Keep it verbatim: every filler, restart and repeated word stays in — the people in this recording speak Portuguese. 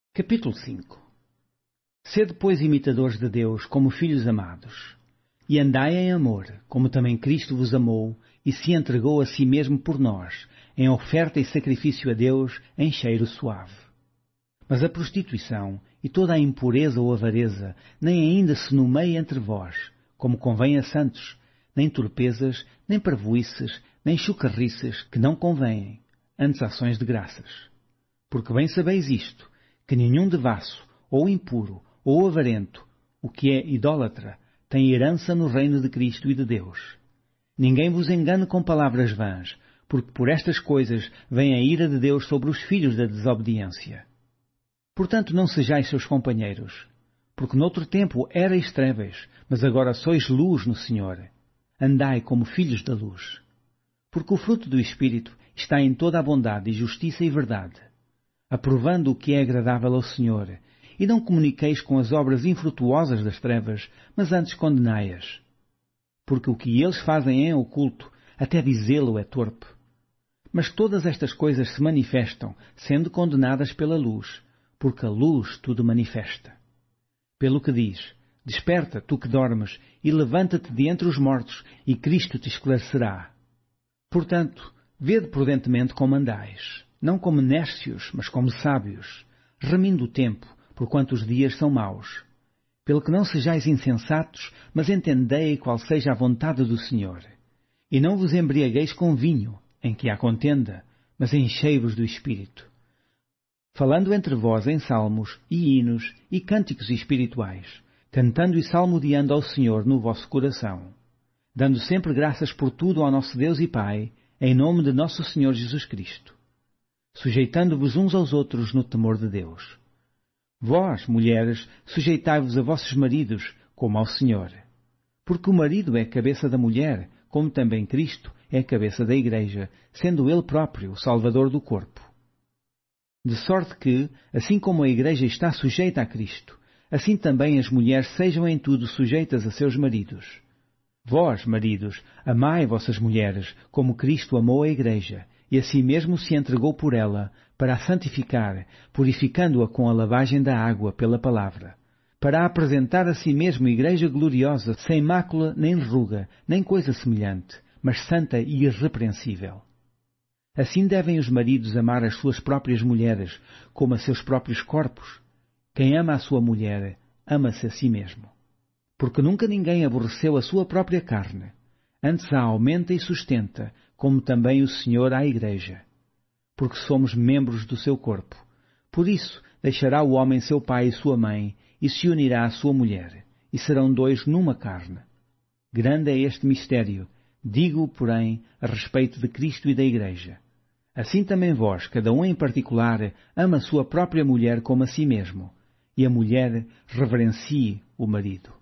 Capítulo cinco. Sede, pois, imitadores de Deus como filhos amados, e andai em amor, como também Cristo vos amou e se entregou a si mesmo por nós, em oferta e sacrifício a Deus em cheiro suave. Mas a prostituição e toda a impureza ou avareza nem ainda se nomeia entre vós, como convém a santos, nem torpezas, nem parvoices, nem chucarrices, que não convêm, antes ações de graças. Porque bem sabeis isto, que nenhum devasso, ou impuro, ou avarento, o que é idólatra, tem herança no reino de Cristo e de Deus. Ninguém vos engane com palavras vãs, porque por estas coisas vem a ira de Deus sobre os filhos da desobediência. Portanto, não sejais seus companheiros, porque noutro tempo erais trevas, mas agora sois luz no Senhor. Andai como filhos da luz. Porque o fruto do Espírito está em toda a bondade e justiça e verdade, aprovando o que é agradável ao Senhor, e não comuniqueis com as obras infrutuosas das trevas, mas antes condenai-as. Porque o que eles fazem em oculto, até dizê-lo é torpe. Mas todas estas coisas se manifestam, sendo condenadas pela luz, porque a luz tudo manifesta. Pelo que diz: Desperta, tu que dormes, e levanta-te de entre os mortos, e Cristo te esclarecerá. Portanto, vede prudentemente como andais, não como nércios, mas como sábios, remindo o tempo, porquanto os dias são maus. Pelo que não sejais insensatos, mas entendei qual seja a vontade do Senhor. E não vos embriagueis com vinho, em que há contenda, mas enchei-vos do Espírito, falando entre vós em salmos, e hinos, e cânticos espirituais, cantando e salmodiando ao Senhor no vosso coração, dando sempre graças por tudo ao nosso Deus e Pai, em nome de nosso Senhor Jesus Cristo, sujeitando-vos uns aos outros no temor de Deus. Vós, mulheres, sujeitai-vos a vossos maridos, como ao Senhor. Porque o marido é a cabeça da mulher, como também Cristo é a cabeça da Igreja, sendo Ele próprio o Salvador do corpo. De sorte que, assim como a Igreja está sujeita a Cristo, assim também as mulheres sejam em tudo sujeitas a seus maridos. Vós, maridos, amai vossas mulheres, como Cristo amou a Igreja, e a si mesmo se entregou por ela, para a santificar, purificando-a com a lavagem da água pela palavra, para a apresentar a si mesmo Igreja gloriosa, sem mácula, nem ruga, nem coisa semelhante, mas santa e irrepreensível. Assim devem os maridos amar as suas próprias mulheres, como a seus próprios corpos. Quem ama a sua mulher, ama-se a si mesmo. Porque nunca ninguém aborreceu a sua própria carne, antes a aumenta e sustenta, como também o Senhor à Igreja. Porque somos membros do seu corpo. Por isso, deixará o homem seu pai e sua mãe, e se unirá à sua mulher, e serão dois numa carne. Grande é este mistério, digo-o, porém, a respeito de Cristo e da Igreja. Assim também vós, cada um em particular, ama a sua própria mulher como a si mesmo, e a mulher reverencie o marido.